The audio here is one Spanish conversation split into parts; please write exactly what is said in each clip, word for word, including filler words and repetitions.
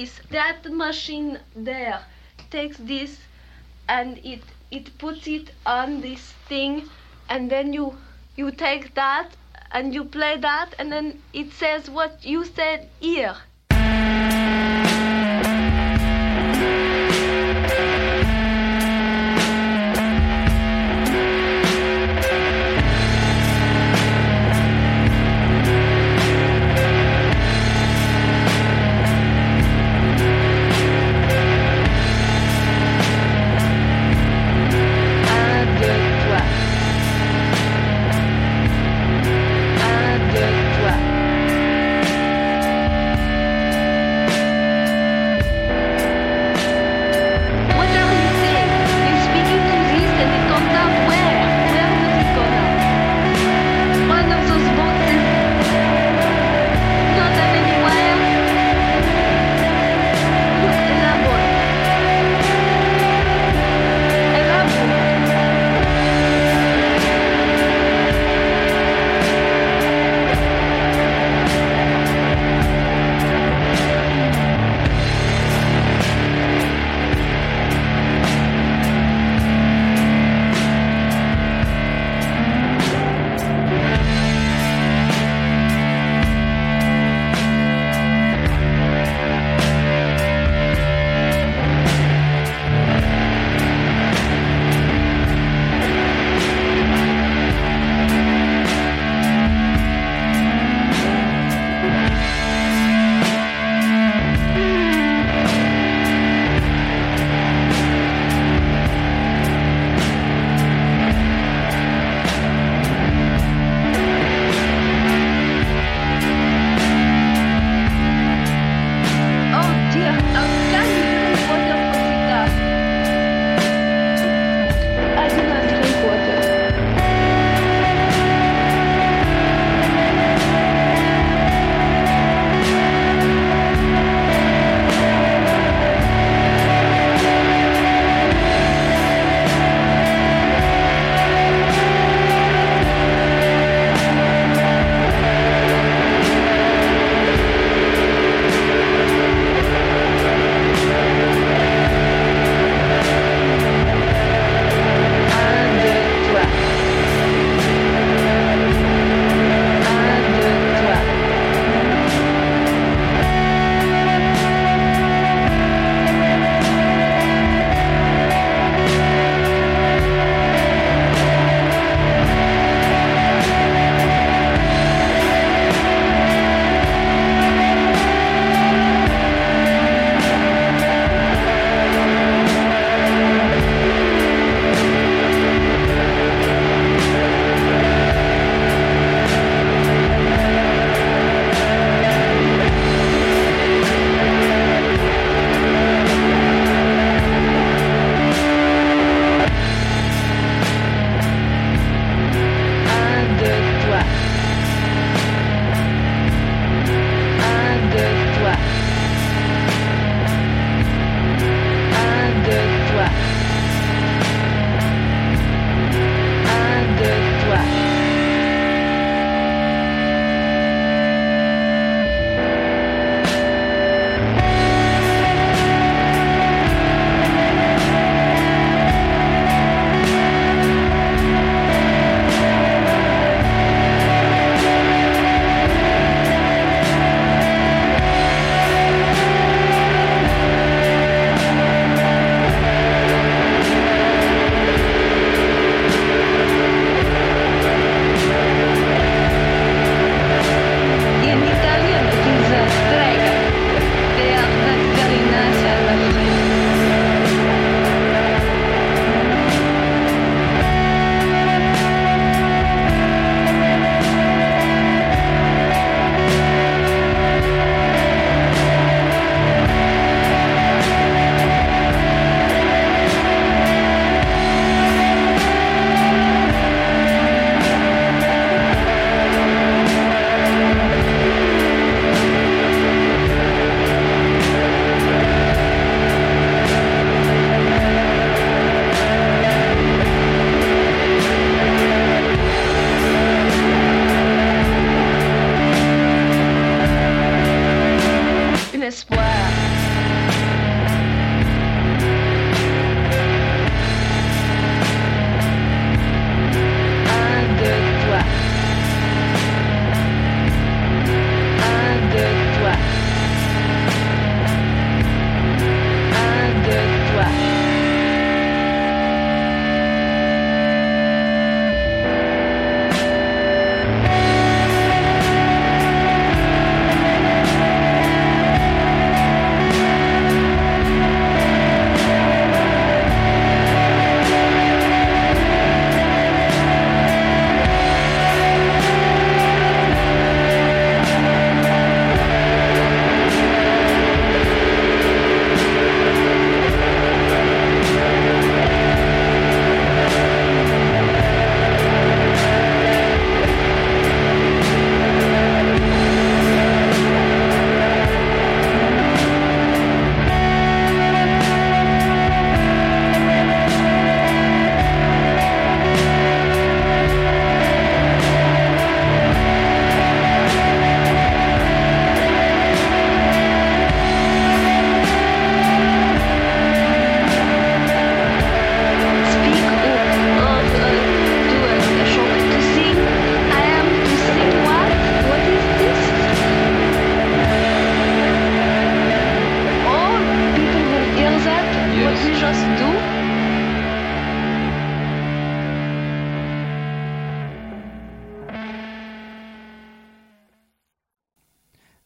this. That machine there takes this and it it puts it on this thing, and then you you take that and you play that, and then it says what you said here.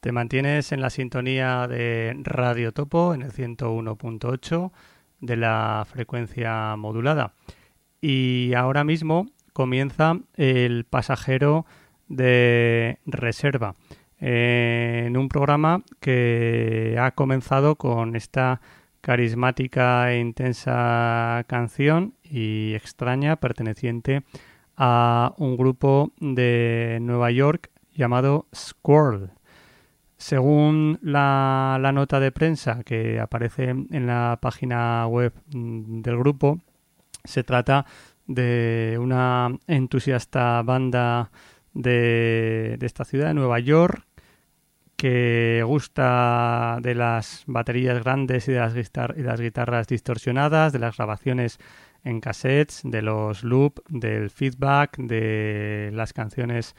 Te mantienes en la sintonía de Radio Topo en el ciento uno punto ocho de la frecuencia modulada. Y ahora mismo comienza El Pasajero de Reserva, eh, en un programa que ha comenzado con esta carismática e intensa canción y extraña perteneciente a un grupo de Nueva York llamado Squirrel. Según la, la nota de prensa que aparece en la página web del grupo, se trata de una entusiasta banda de, de esta ciudad, de Nueva York, que gusta de las baterías grandes y de las, guitar- y de las guitarras distorsionadas, de las grabaciones en cassettes, de los loops, del feedback, de las canciones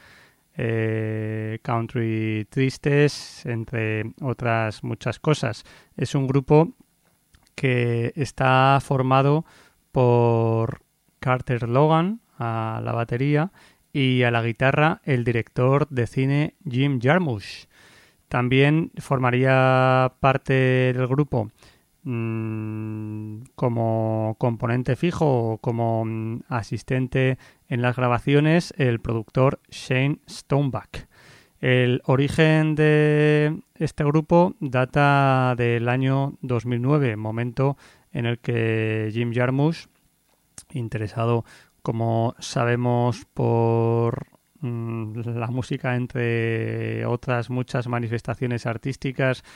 eh, country tristes, entre otras muchas cosas. Es un grupo que está formado por Carter Logan a la batería y a la guitarra el director de cine Jim Jarmusch. También formaría parte del grupo mmm, como componente fijo o como mmm, asistente en las grabaciones el productor Shane Stoneback. El origen de este grupo data del año dos mil nueve, momento en el que Jim Jarmusch, interesado, como sabemos, por la música, entre otras muchas manifestaciones artísticas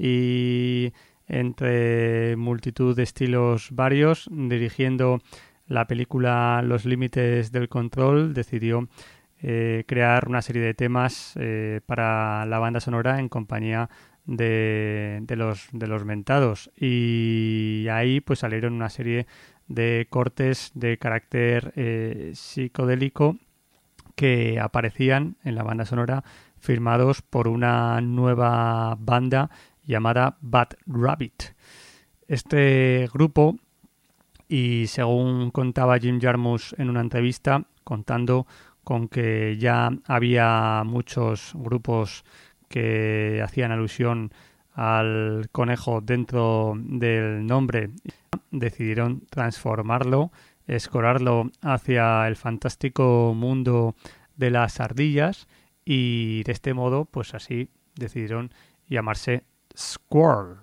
y entre multitud de estilos varios, dirigiendo la película Los límites del control, decidió eh, crear una serie de temas eh, para la banda sonora en compañía de, de, los, de los mentados, y ahí pues salieron una serie de cortes de carácter eh, psicodélico que aparecían en la banda sonora, firmados por una nueva banda llamada Bad Rabbit. Este grupo, y según contaba Jim Jarmusch en una entrevista, contando con que ya había muchos grupos que hacían alusión al conejo dentro del nombre, decidieron transformarlo, escorarlo hacia el fantástico mundo de las ardillas, y de este modo, pues así decidieron llamarse Squirrel.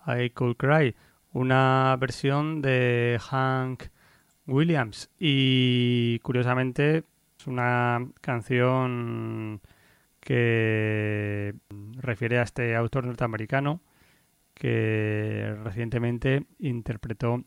I Could Cry, una versión de Hank Williams, y curiosamente es una canción que refiere a este autor norteamericano que recientemente interpretó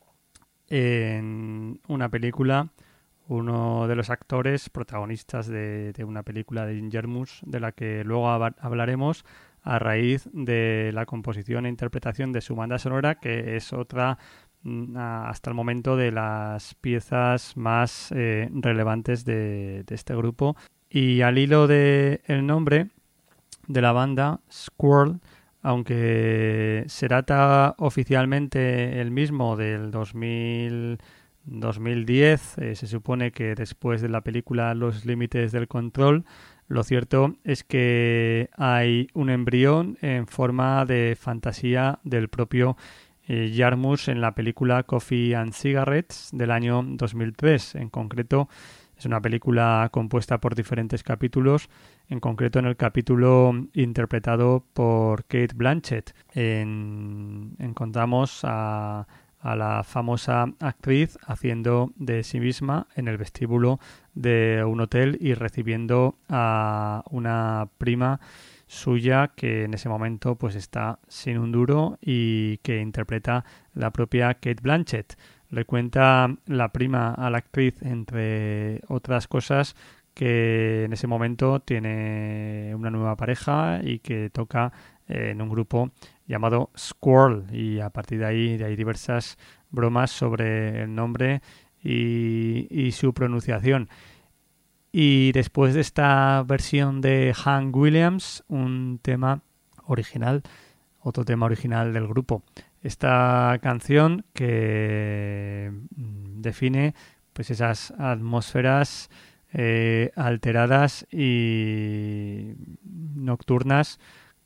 en una película uno de los actores protagonistas de, de una película de Jim Jarmusch, de la que luego hab- hablaremos a raíz de la composición e interpretación de su banda sonora, que es otra hasta el momento de las piezas más eh, relevantes de, de este grupo. Y al hilo del nombre de la banda, Squirrel, aunque se data oficialmente el mismo del dos mil, dos mil diez, eh, se supone que después de la película Los límites del control, lo cierto es que hay un embrión en forma de fantasía del propio eh, Jarmusch en la película Coffee and Cigarettes del año dos mil tres. En concreto, es una película compuesta por diferentes capítulos, en concreto en el capítulo interpretado por Cate Blanchett. En, encontramos a, a la famosa actriz haciendo de sí misma en el vestíbulo de un hotel y recibiendo a una prima suya que en ese momento pues está sin un duro y que interpreta la propia Cate Blanchett. Le cuenta la prima a la actriz, entre otras cosas, que en ese momento tiene una nueva pareja y que toca en un grupo llamado Squirrel, y a partir de ahí hay diversas bromas sobre el nombre y, y su pronunciación. Y después de esta versión de Hank Williams, un tema original, otro tema original del grupo. Esta canción que define pues esas atmósferas eh, alteradas y nocturnas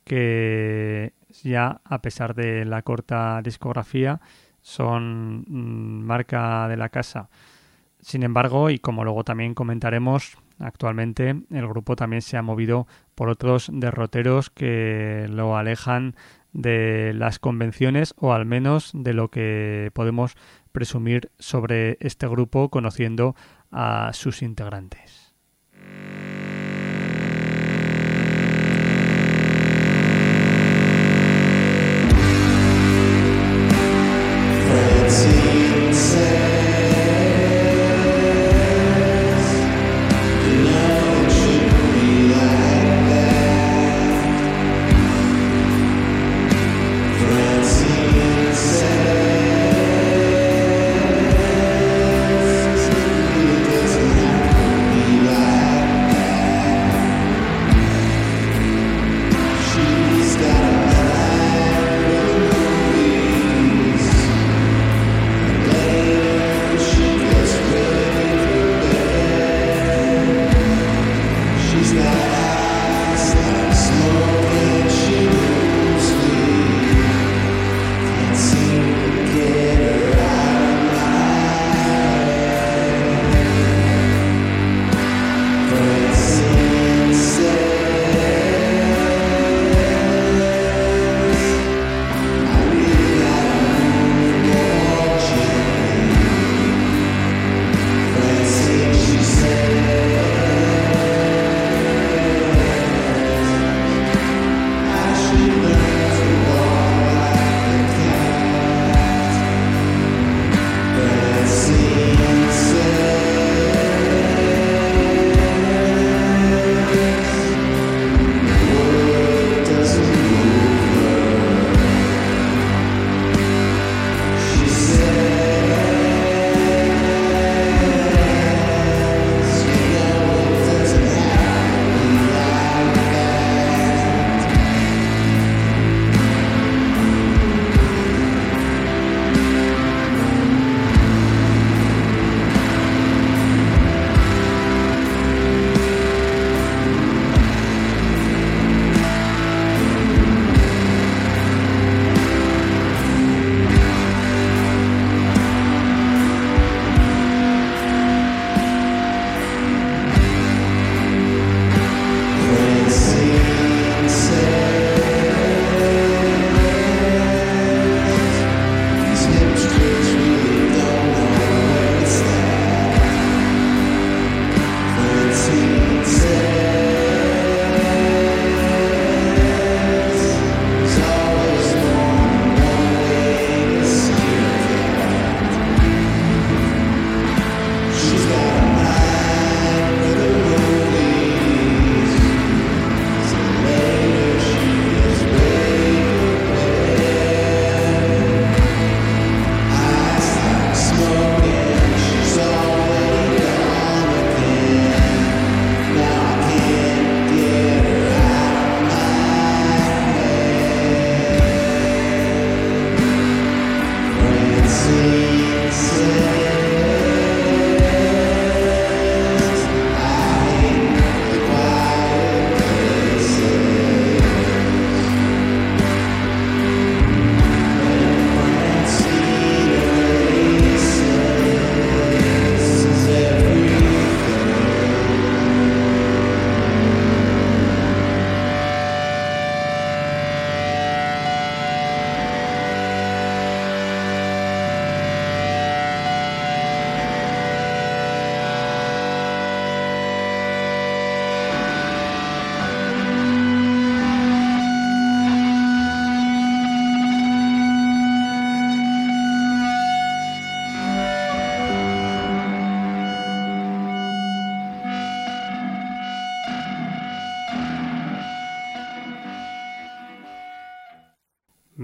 que ya, a pesar de la corta discografía, son mm, marca de la casa. Sin embargo, y como luego también comentaremos, actualmente el grupo también se ha movido por otros derroteros que lo alejan de las convenciones, o al menos de lo que podemos presumir sobre este grupo conociendo a sus integrantes. Be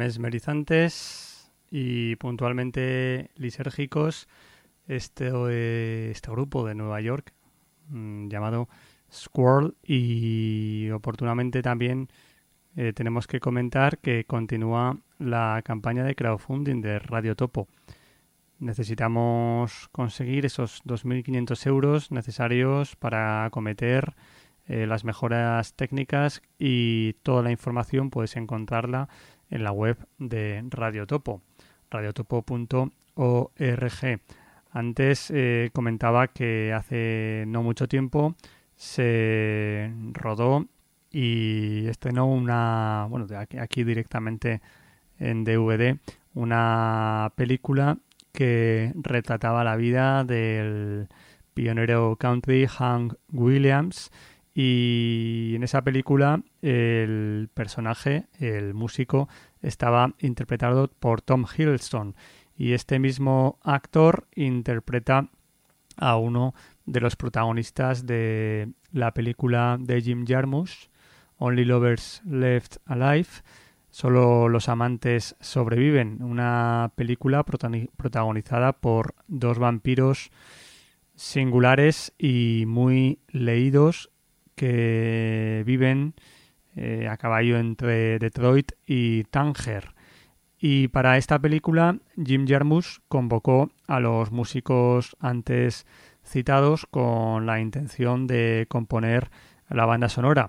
mesmerizantes y puntualmente lisérgicos este, este grupo de Nueva York mmm, llamado Squirrel, y oportunamente también eh, tenemos que comentar que continúa la campaña de crowdfunding de Radio Topo. Necesitamos conseguir esos dos mil quinientos euros necesarios para acometer eh, las mejoras técnicas, y toda la información puedes encontrarla en la web de Radio Topo, radiotopo punto org. Antes eh, comentaba que hace no mucho tiempo se rodó y estrenó una, bueno, aquí, aquí directamente en D V D, una película que retrataba la vida del pionero country Hank Williams, y en esa película el personaje, el músico, estaba interpretado por Tom Hiddleston, y este mismo actor interpreta a uno de los protagonistas de la película de Jim Jarmusch, Only Lovers Left Alive, Solo los amantes sobreviven, una película protagonizada por dos vampiros singulares y muy leídos que viven eh, a caballo entre Detroit y Tánger. Y para esta película Jim Jarmusch convocó a los músicos antes citados con la intención de componer la banda sonora,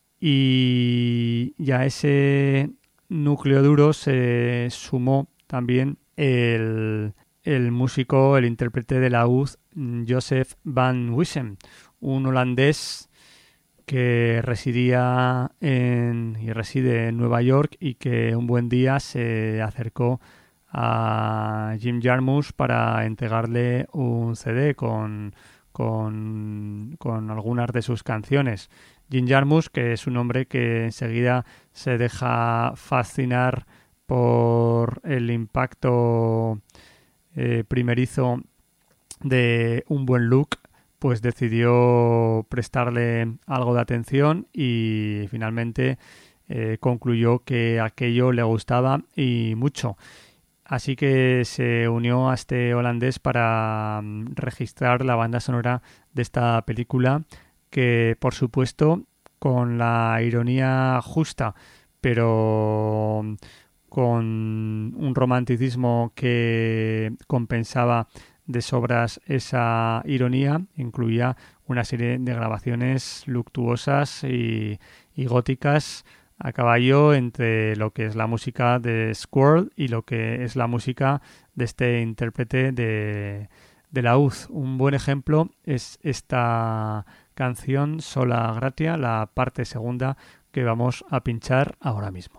y ya a ese núcleo duro se sumó también el, el músico, el intérprete de laúd Joseph Van Wissem, un holandés que residía en, y reside en Nueva York, y que un buen día se acercó a Jim Jarmusch para entregarle un C D con, con, con algunas de sus canciones. Jim Jarmusch, que es un hombre que enseguida se deja fascinar por el impacto eh, primerizo de un buen look, pues decidió prestarle algo de atención y finalmente eh, concluyó que aquello le gustaba y mucho. Así que se unió a este holandés para um, registrar la banda sonora de esta película, que por supuesto con la ironía justa, pero con un romanticismo que compensaba de sobras esa ironía, incluía una serie de grabaciones luctuosas y, y góticas a caballo entre lo que es la música de Squirrel y lo que es la música de este intérprete de, de laúd. Un buen ejemplo es esta canción Sola Gratia, la parte segunda que vamos a pinchar ahora mismo.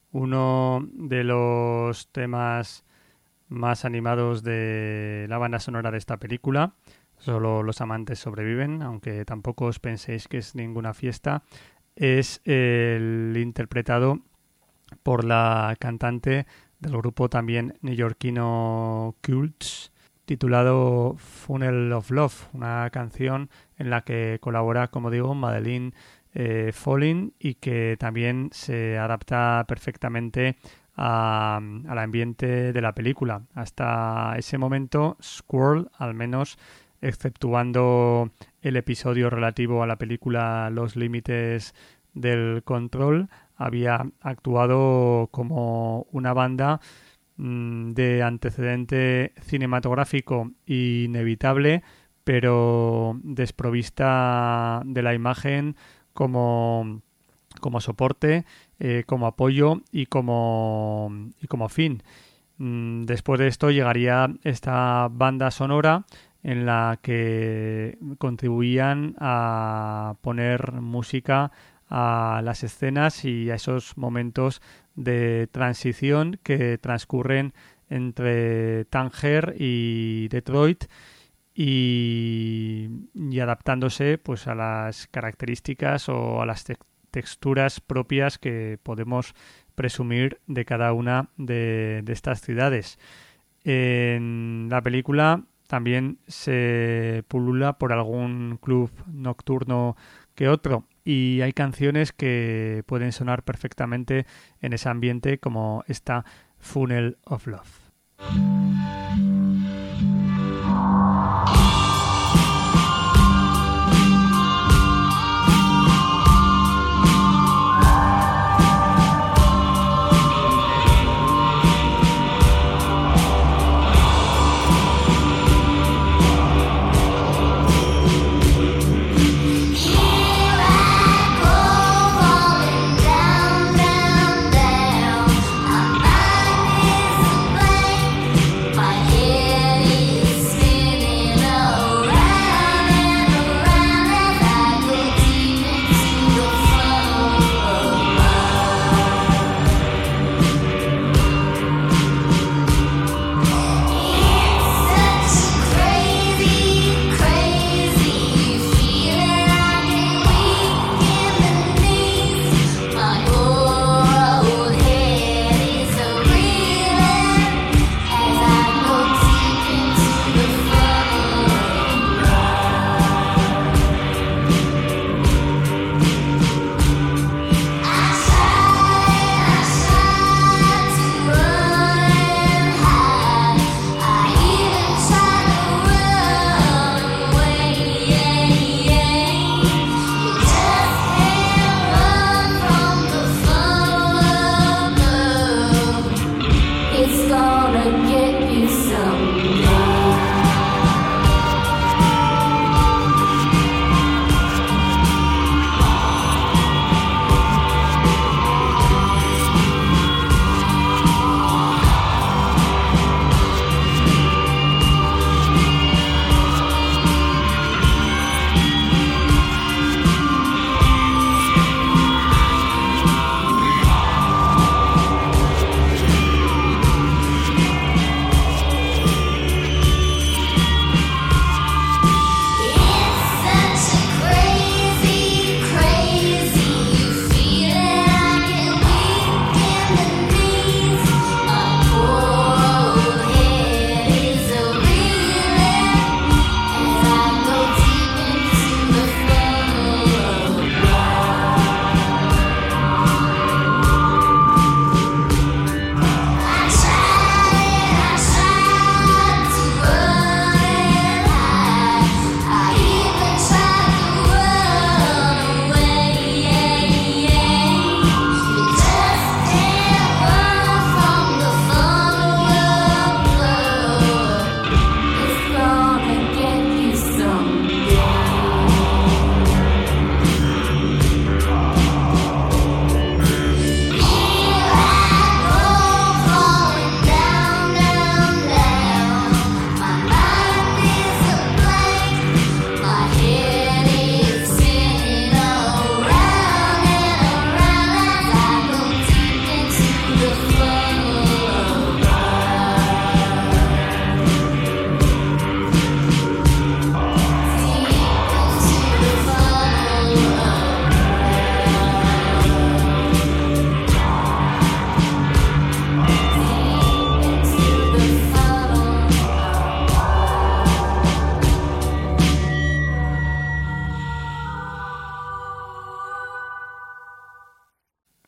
uno de los temas más animados de la banda sonora de esta película. Solo los amantes sobreviven, aunque tampoco os penséis que es ninguna fiesta. Es el interpretado por la cantante del grupo también neoyorquino Cults, titulado Funnel of Love, una canción en la que colabora, como digo, Madeleine eh, Folin, y que también se adapta perfectamente a, al ambiente de la película. Hasta ese momento, Squirrel, al menos exceptuando el episodio relativo a la película Los límites del control, había actuado como una banda mmm, de antecedente cinematográfico inevitable, pero desprovista de la imagen como, como soporte, eh, como apoyo y como, y como fin. Mm, después de esto llegaría esta banda sonora en la que contribuían a poner música a las escenas y a esos momentos de transición que transcurren entre Tánger y Detroit, y, y adaptándose pues a las características o a las te- texturas propias que podemos presumir de cada una de, de estas ciudades. En la película también se pulula por algún club nocturno que otro, y hay canciones que pueden sonar perfectamente en ese ambiente, como esta Funnel of Love. Down, down, down. My mind is a blank.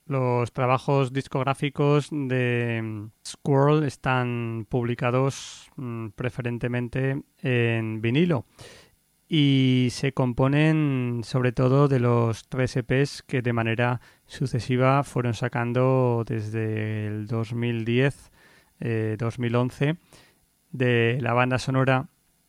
Los trabajos discográficos de Squirrel están publicados mmm, preferentemente en vinilo y se componen sobre todo de los tres E Pes que de manera sucesiva fueron sacando desde el dos mil diez, eh, dos mil once, de la banda sonora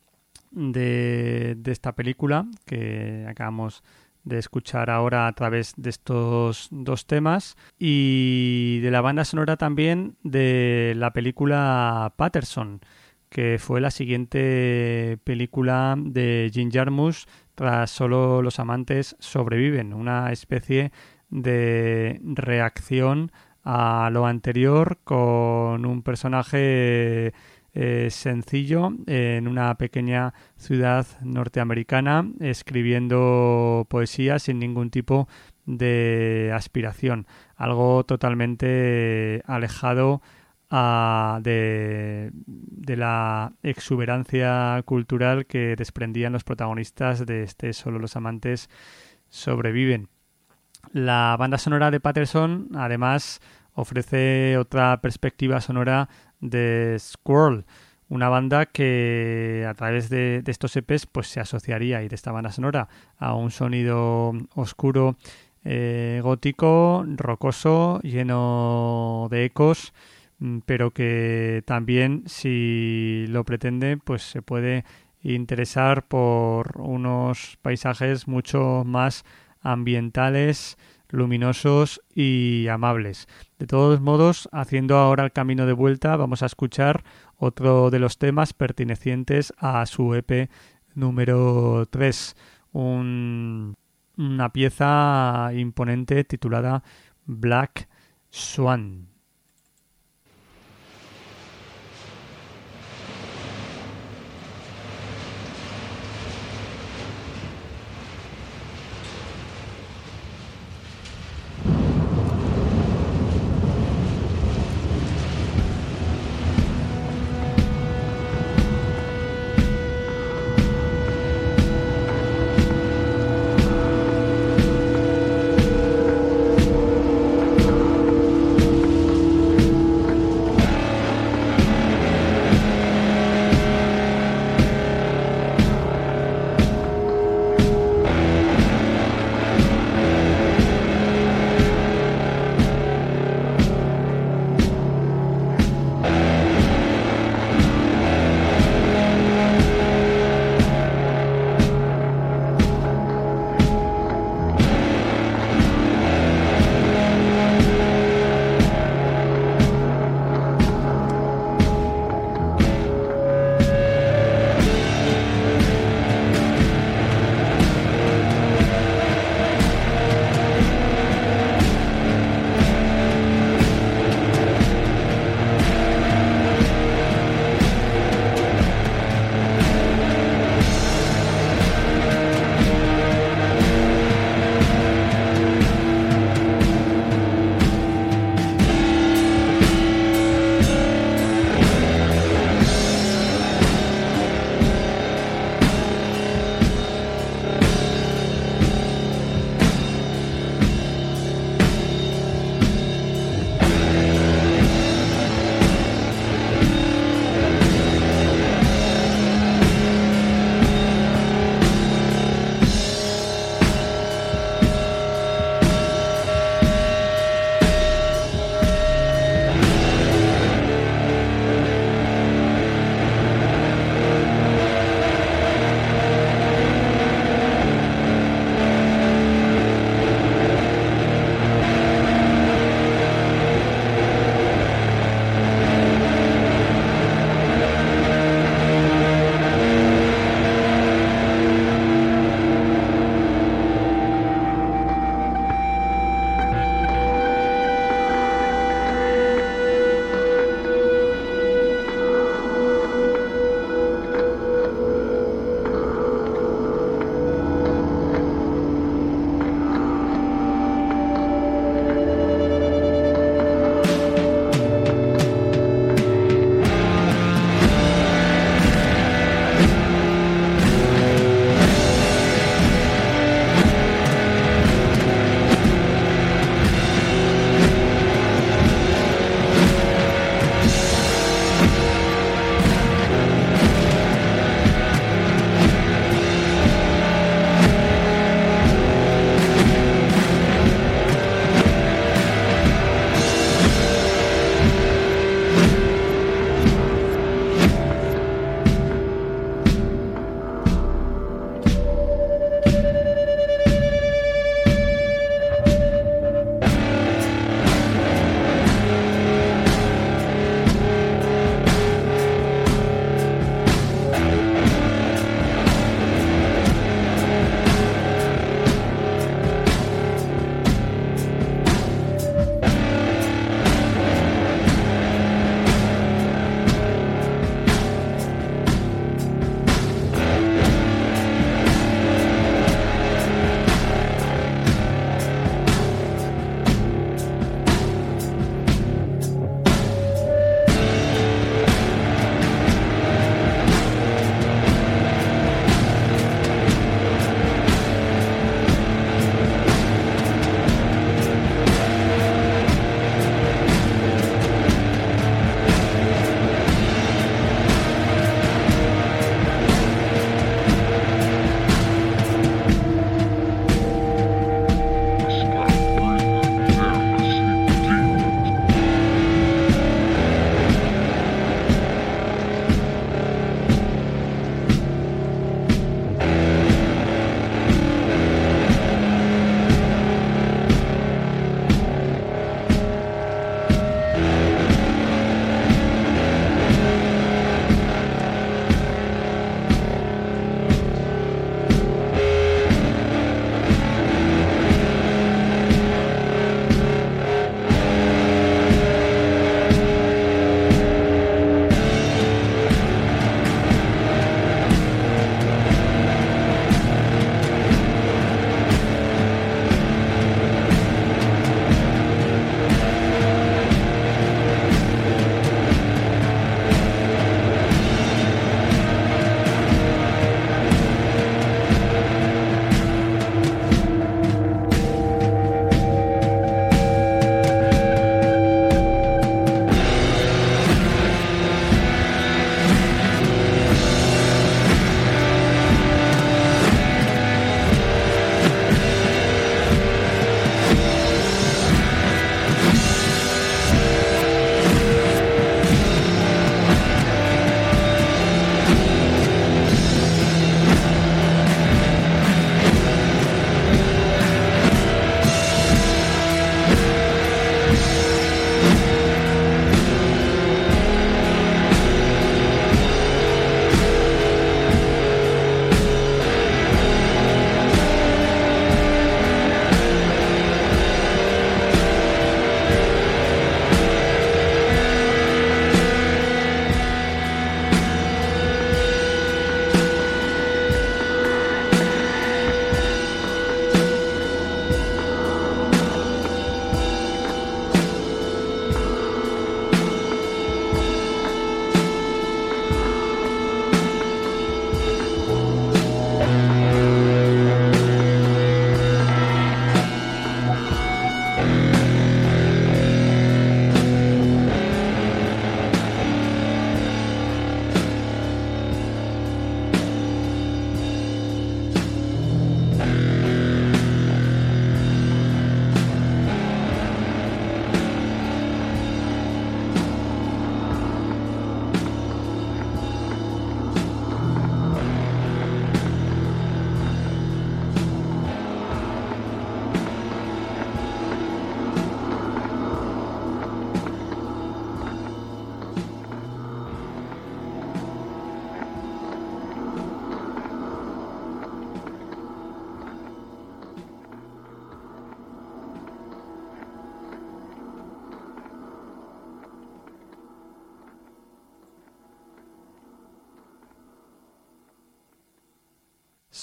de, de esta película que acabamos de escuchar ahora a través de estos dos temas, y de la banda sonora también de la película Patterson, que fue la siguiente película de Jim Jarmusch tras Solo los amantes sobreviven, una especie de reacción a lo anterior con un personaje eh, sencillo en una pequeña ciudad norteamericana escribiendo poesía sin ningún tipo de aspiración, algo totalmente alejado a de, de la exuberancia cultural que desprendían los protagonistas de este Solo los amantes sobreviven. La banda sonora de Patterson además ofrece otra perspectiva sonora de Squirrel, una banda que a través de, de estos E Pes pues se asociaría, y de esta banda sonora, a un sonido oscuro, eh, gótico, rocoso, lleno de ecos, pero que también, si lo pretende, pues se puede interesar por unos paisajes mucho más ambientales, luminosos y amables. De todos modos, haciendo ahora el camino de vuelta, vamos a escuchar otro de los temas pertenecientes a su E Pe número tres, un, una pieza imponente titulada Black Swan.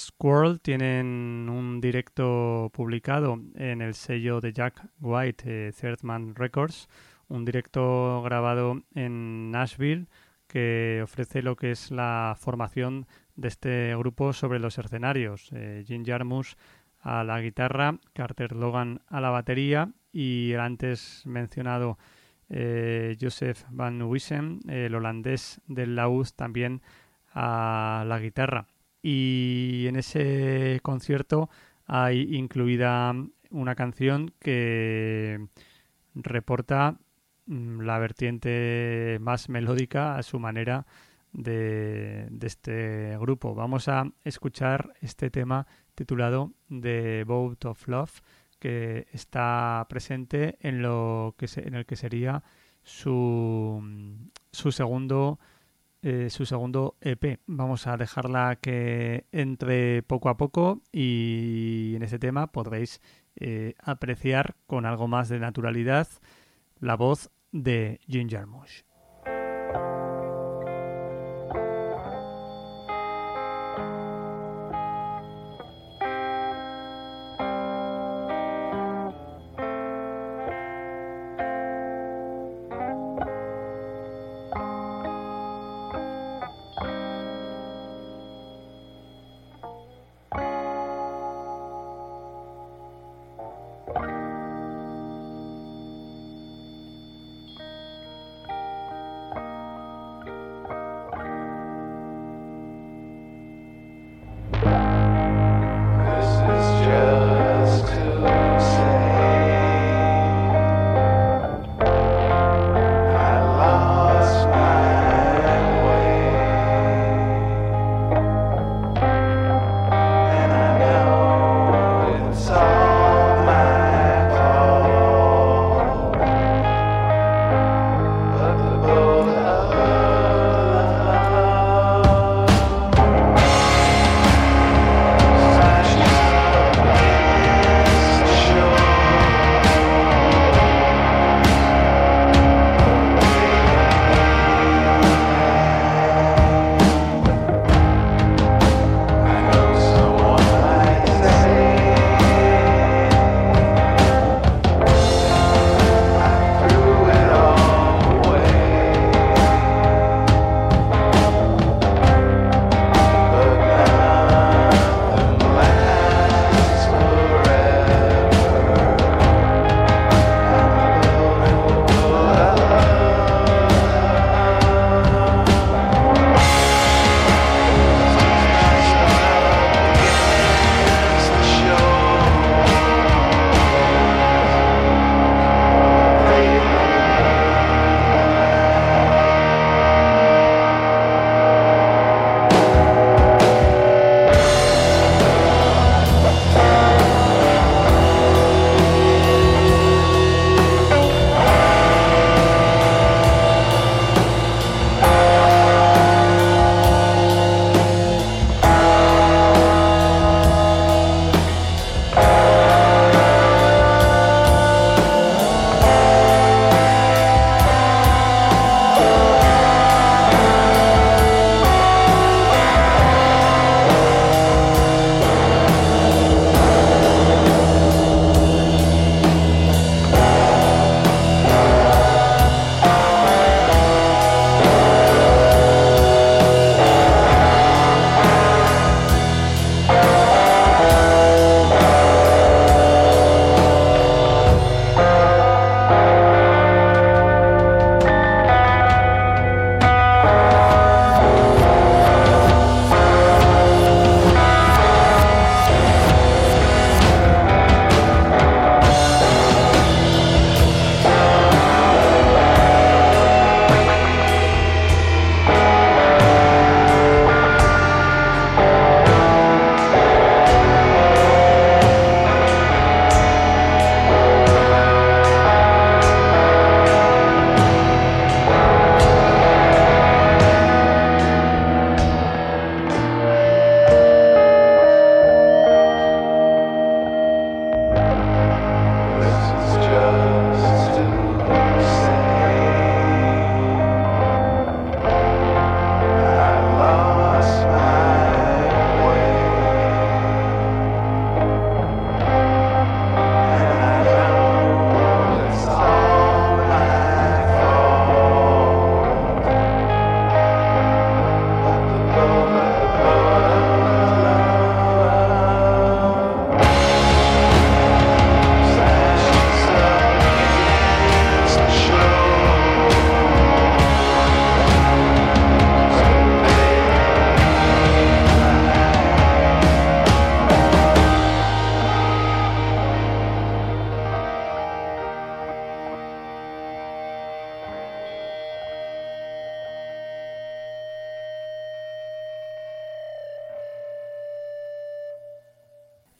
Squirrel tienen un directo publicado en el sello de Jack White, eh, Third Man Records, un directo grabado en Nashville que ofrece lo que es la formación de este grupo sobre los escenarios. Eh, Jim Jarmusch a la guitarra, Carter Logan a la batería y el antes mencionado eh, Joseph Van Wissem, el holandés del laúd, también a la guitarra. Y en ese concierto hay incluida una canción que reporta la vertiente más melódica a su manera de, de este grupo. Vamos a escuchar este tema titulado The Boat of Love, que está presente en lo que se, en el que sería su, su segundo eh, su segundo E P. Vamos a dejarla que entre poco a poco y en ese tema podréis eh, apreciar con algo más de naturalidad la voz de Jim Jarmusch.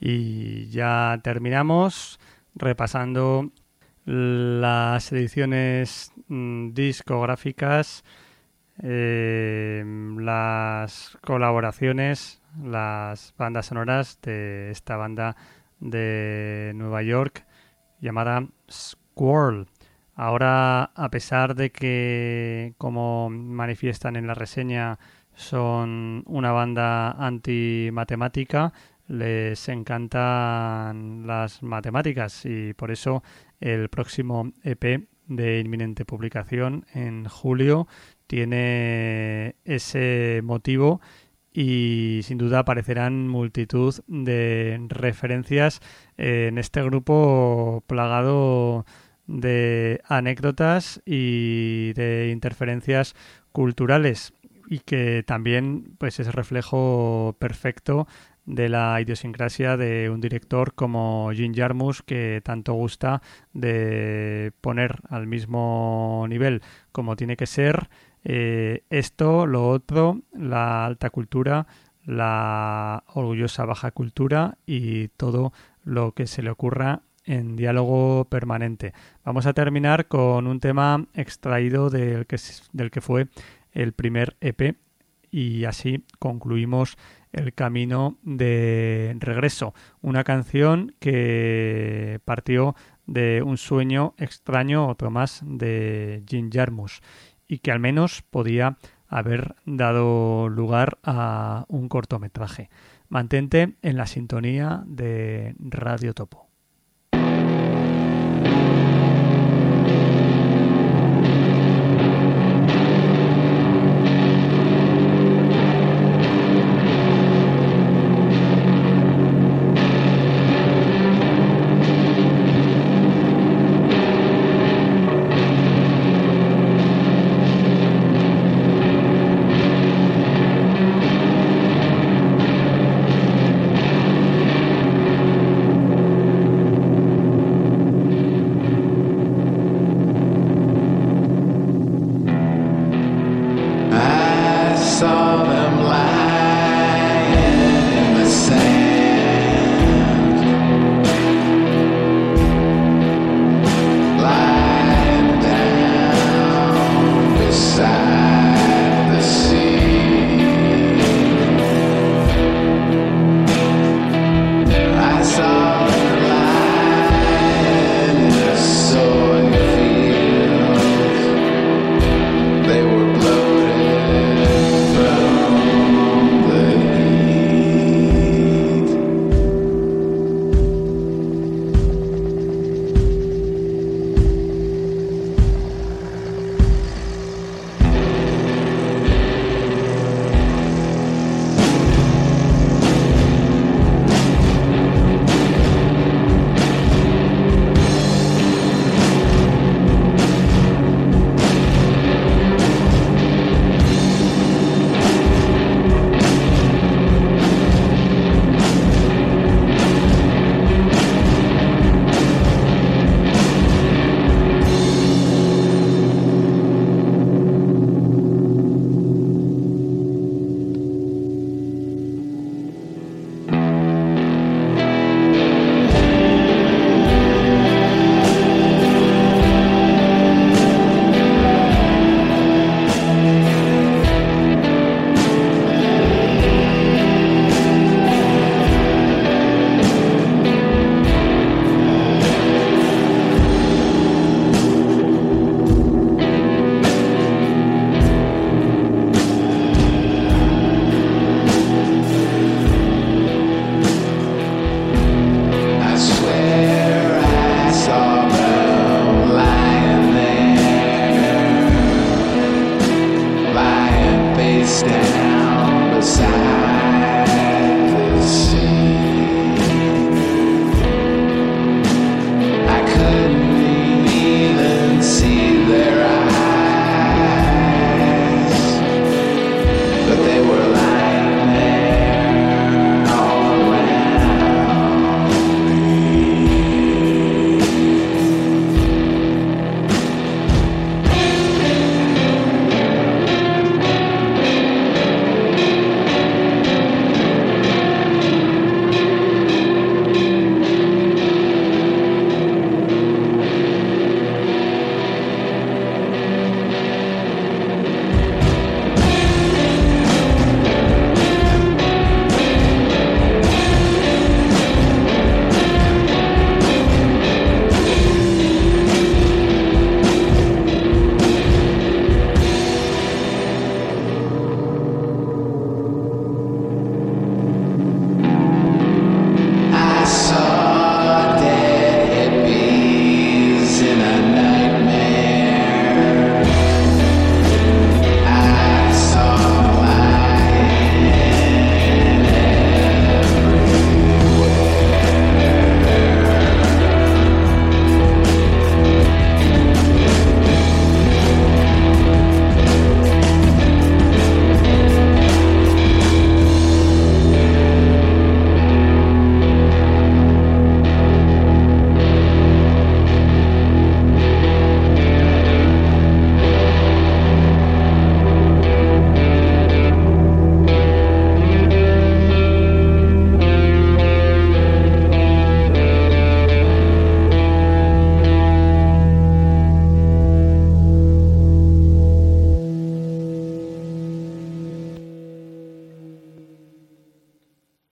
Y ya terminamos repasando las ediciones mm, discográficas, eh, las colaboraciones, las bandas sonoras de esta banda de Nueva York llamada Squirrel. Ahora, a pesar de que, como manifiestan en la reseña, son una banda antimatemática, les encantan las matemáticas y por eso el próximo E P de inminente publicación en julio tiene ese motivo y sin duda aparecerán multitud de referencias en este grupo plagado de anécdotas y de interferencias culturales y que también pues es reflejo perfecto de la idiosincrasia de un director como Jim Jarmusch, que tanto gusta de poner al mismo nivel como tiene que ser eh, esto, lo otro, la alta cultura, la orgullosa baja cultura y todo lo que se le ocurra en diálogo permanente. Vamos a terminar con un tema extraído del que, del que fue el primer E P y así concluimos el camino de regreso. Una canción que partió de un sueño extraño, otro más, de Jim Jarmusch y que al menos podía haber dado lugar a un cortometraje. Mantente en la sintonía de Radio Topo.